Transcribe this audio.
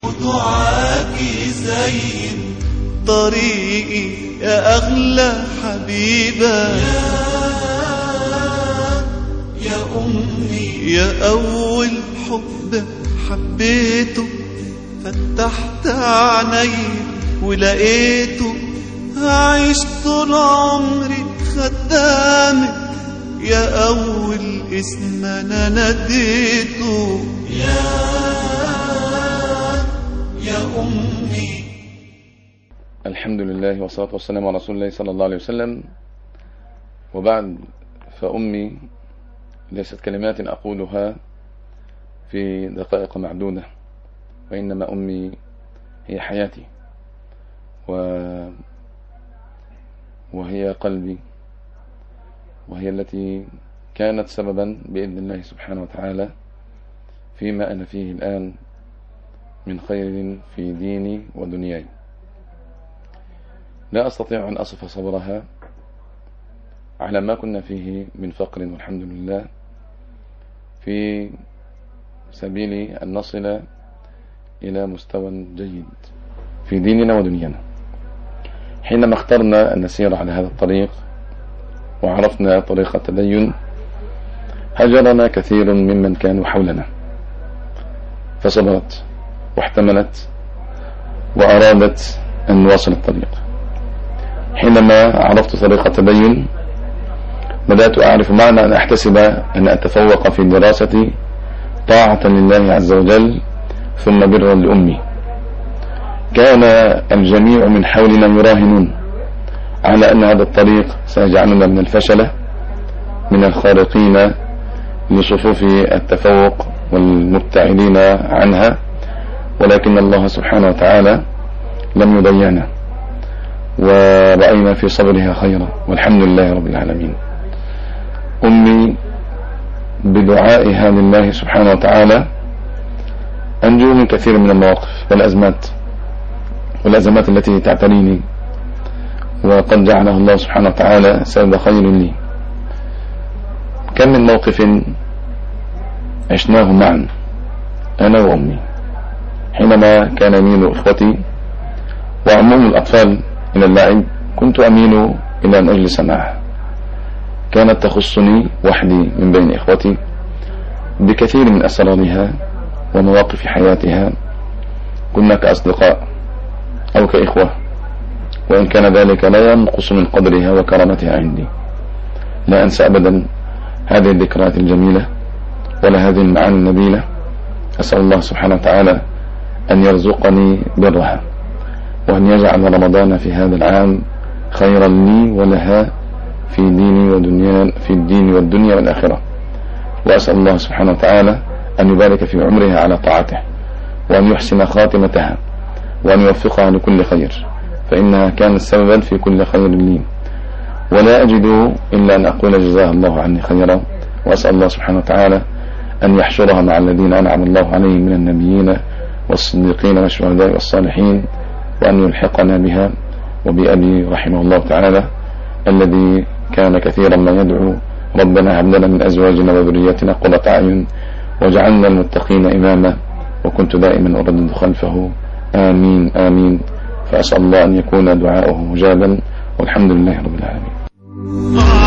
دعاك زين طريقي يا أغلى حبيبة، يا أمي يا أول حب حبيته، فتحت عيني ولقيته، هعيش طول عمري خدامك، يا أول اسم أنا ناديته، يا أمي. الحمد لله والصلاة والسلام على رسول الله صلى الله عليه وسلم، وبعد، فأمي ليست كلمات أقولها في دقائق معدودة، وإنما أمي هي حياتي وهي قلبي، وهي التي كانت سببا بإذن الله سبحانه وتعالى فيما أنا فيه الآن من خير في ديني ودنياي. لا أستطيع أن أصف صبرها على ما كنا فيه من فقر، والحمد لله، في سبيل أن نصل إلى مستوى جيد في ديننا ودنيانا. حينما اخترنا أن نسير على هذا الطريق وعرفنا طريق التدين، هجرنا كثير ممن كانوا حولنا، فصبرت واحتملت وأرادت أن نواصل الطريق. حينما عرفت طريق التدين بدأت أعرف معنى أن أحتسب أن أتفوق في دراستي طاعة لله عز وجل ثم برا لأمي. كان الجميع من حولنا يراهنون على أن هذا الطريق سيجعلنا من الفشلة، من الخارقين لصفوف التفوق والمبتعدين عنها، ولكن الله سبحانه وتعالى لم يضيعنا، ورأينا في صبرها خيرا، والحمد لله رب العالمين. أمي بدعائها لله سبحانه وتعالى أنجو من كثير من المواقف والأزمات التي تعتريني، وقد جعلها الله سبحانه وتعالى سبب خير لي. كم من موقف عشناه معا أنا وأمي، حينما كان يميل إخوتي وعموم الأطفال إلى اللعب كنت أميل إلى أن أجلس معها. كانت تخصني وحدي من بين إخوتي بكثير من أسرارها ومواقف حياتها، كنا كأصدقاء أو كإخوة، وإن كان ذلك لا ينقص من قدرها وكرامتها عندي. لا أنسى أبدا هذه الذكريات الجميلة ولا هذه المعاني النبيلة. أسأل الله سبحانه وتعالى أن يرزقني برها، وأن يجعل رمضان في هذا العام خيرا لي ولها في ديني ودنيا، في الدين والدنيا والآخرة. وأسأل الله سبحانه وتعالى أن يبارك في عمرها على طاعته، وأن يحسن خاتمتها، وأن يوفقها لكل خير، فإنها كانت سببا في كل خير لي، ولا أجد إلا أن أقول جزاها الله عني خيرا. وأسأل الله سبحانه وتعالى أن يحشرها مع الذين أنعم الله عليهم من النبيين والصديقين والشهداء والصالحين، وأن يلحقنا بها وبأبي رحمه الله تعالى الذي كان كثيرا ما يدعو: ربنا هب لنا من أزواجنا وذرياتنا قرة أعين وجعلنا المتقين إماما، وكنت دائما أردد خلفه آمين آمين. فأسأل الله أن يكون دعاؤه مجابا، والحمد لله رب العالمين.